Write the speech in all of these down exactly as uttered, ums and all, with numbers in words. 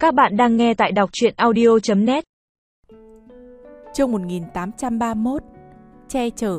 Các bạn đang nghe tại đọc truyện audio chấm net. Chương một nghìn tám trăm ba mươi mốt. Che chở.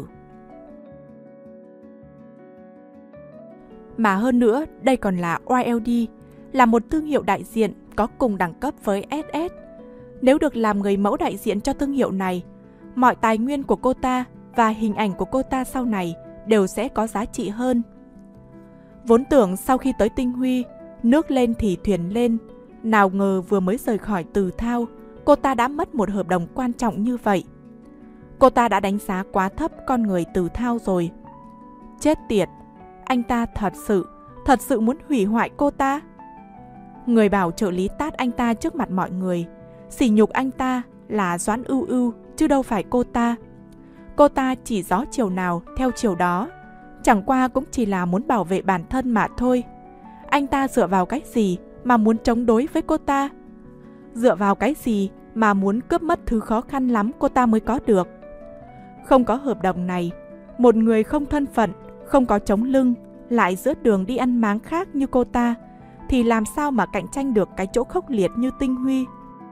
Mà hơn nữa, đây còn là Y L D, là một thương hiệu đại diện có cùng đẳng cấp với S S. Nếu được làm người mẫu đại diện cho thương hiệu này, mọi tài nguyên của cô ta và hình ảnh của cô ta sau này đều sẽ có giá trị hơn. Vốn tưởng sau khi tới Tinh Huy, nước lên thì thuyền lên, nào ngờ vừa mới rời khỏi Từ Thao, cô ta đã mất một hợp đồng quan trọng như vậy. Cô ta đã đánh giá quá thấp con người Từ Thao rồi. Chết tiệt, anh ta thật sự, thật sự muốn hủy hoại cô ta. Người bảo trợ lý tát anh ta trước mặt mọi người, sỉ nhục anh ta là Doãn Ưu Ưu chứ đâu phải cô ta. Cô ta chỉ gió chiều nào theo chiều đó, chẳng qua cũng chỉ là muốn bảo vệ bản thân mà thôi. Anh ta dựa vào cái gì mà muốn chống đối với cô ta? Dựa vào cái gì mà muốn cướp mất thứ khó khăn lắm cô ta mới có được? Không có hợp đồng này, một người không thân phận, không có chống lưng, lại giữa đường đi ăn máng khác như cô ta, thì làm sao mà cạnh tranh được cái chỗ khốc liệt như Tinh Huy?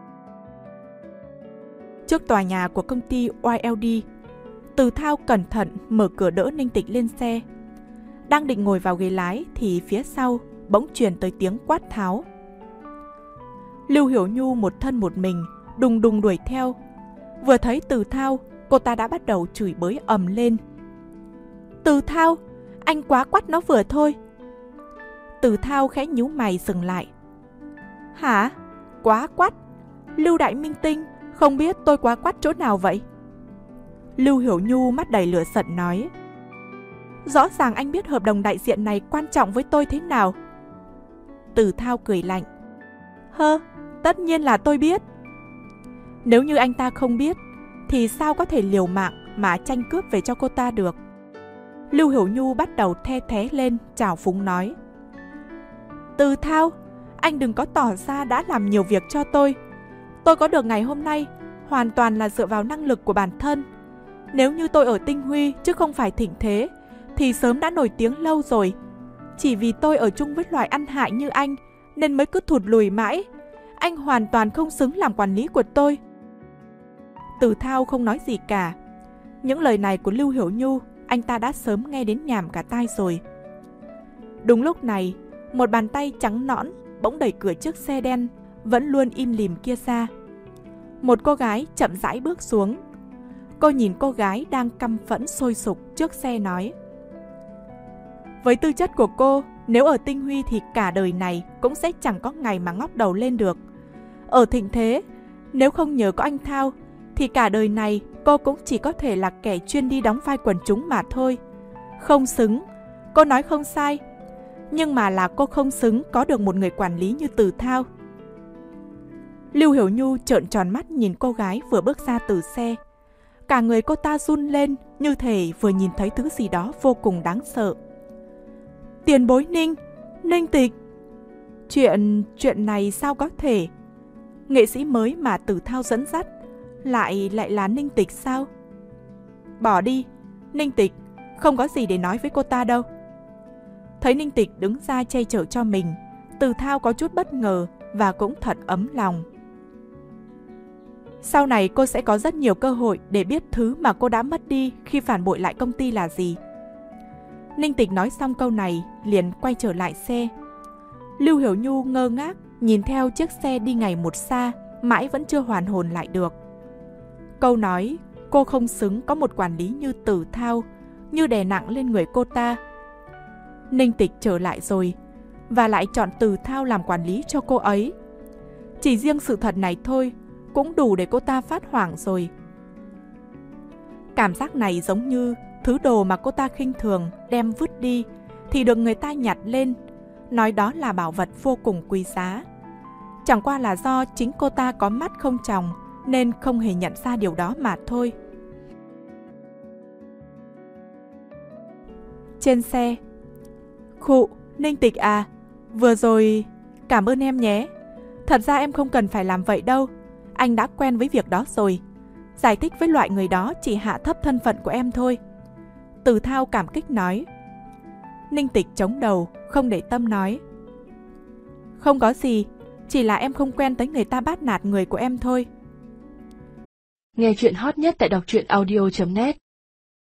Trước tòa nhà của công ty Y L D, Từ Thao cẩn thận mở cửa đỡ Ninh Tịch lên xe. Đang định ngồi vào ghế lái thì phía sau bỗng truyền tới tiếng quát tháo. Lưu Hiểu Nhu một thân một mình đùng đùng đuổi theo. Vừa thấy Từ Thao, cô ta đã bắt đầu chửi bới ầm lên. Từ Thao, anh quá quắt nó vừa thôi. Từ Thao khẽ nhíu mày dừng lại. Hả? Quá quắt? Lưu đại minh tinh, không biết tôi quá quắt chỗ nào vậy? Lưu Hiểu Nhu mắt đầy lửa giận nói. Rõ ràng anh biết hợp đồng đại diện này quan trọng với tôi thế nào. Từ Thao cười lạnh. Hơ, tất nhiên là tôi biết. Nếu như anh ta không biết, thì sao có thể liều mạng mà tranh cướp về cho cô ta được? Lưu Hiểu Nhu bắt đầu the thé lên, trào phúng nói. Từ Thao, anh đừng có tỏ ra đã làm nhiều việc cho tôi. Tôi có được ngày hôm nay hoàn toàn là dựa vào năng lực của bản thân. Nếu như tôi ở Tinh Huy chứ không phải Thịnh Thế, thì sớm đã nổi tiếng lâu rồi. Chỉ vì tôi ở chung với loại ăn hại như anh nên mới cứ thụt lùi mãi. Anh hoàn toàn không xứng làm quản lý của tôi. Từ Thao không nói gì cả. Những lời này của Lưu Hiểu Nhu anh ta đã sớm nghe đến nhàm cả tai rồi. Đúng lúc này, một bàn tay trắng nõn bỗng đẩy cửa chiếc xe đen vẫn luôn im lìm kia ra. Một cô gái chậm rãi bước xuống. Cô nhìn cô gái đang căm phẫn sôi sục trước xe nói. Với tư chất của cô, nếu ở Tinh Huy thì cả đời này cũng sẽ chẳng có ngày mà ngóc đầu lên được. Ở Thịnh Thế, nếu không nhờ có anh Thao, thì cả đời này cô cũng chỉ có thể là kẻ chuyên đi đóng vai quần chúng mà thôi. Không xứng, cô nói không sai. Nhưng mà là cô không xứng có được một người quản lý như Từ Thao. Lưu Hiểu Nhu trợn tròn mắt nhìn cô gái vừa bước ra từ xe. Cả người cô ta run lên như thể vừa nhìn thấy thứ gì đó vô cùng đáng sợ. Tiền bối Ninh, Ninh Tịch. Chuyện, chuyện này sao có thể? Nghệ sĩ mới mà Từ Thao dẫn dắt lại lại là Ninh Tịch sao? Bỏ đi, Ninh Tịch, không có gì để nói với cô ta đâu. Thấy Ninh Tịch đứng ra che chở cho mình, Từ Thao có chút bất ngờ và cũng thật ấm lòng. Sau này cô sẽ có rất nhiều cơ hội để biết thứ mà cô đã mất đi khi phản bội lại công ty là gì. Ninh Tịch nói xong câu này liền quay trở lại xe. Lưu Hiểu Nhu ngơ ngác nhìn theo chiếc xe đi ngày một xa, mãi vẫn chưa hoàn hồn lại được. Câu nói cô không xứng có một quản lý như Từ Thao như đè nặng lên người cô ta. Ninh Tịch trở lại rồi và lại chọn Từ Thao làm quản lý cho cô ấy. Chỉ riêng sự thật này thôi cũng đủ để cô ta phát hoảng rồi. Cảm giác này giống như thứ đồ mà cô ta khinh thường đem vứt đi thì được người ta nhặt lên, nói đó là bảo vật vô cùng quý giá. Chẳng qua là do chính cô ta có mắt không tròng nên không hề nhận ra điều đó mà thôi. Trên xe. Khụ, Ninh Tịch à, vừa rồi cảm ơn em nhé. Thật ra em không cần phải làm vậy đâu. Anh đã quen với việc đó rồi. Giải thích với loại người đó chỉ hạ thấp thân phận của em thôi. Từ Thao cảm kích nói. Ninh Tịch chống đầu, không để tâm nói. Không có gì, Chỉ là em không quen thấy người ta bắt nạt người của em thôi. Nghe chuyện hot nhất tại đọc truyện audio chấm net.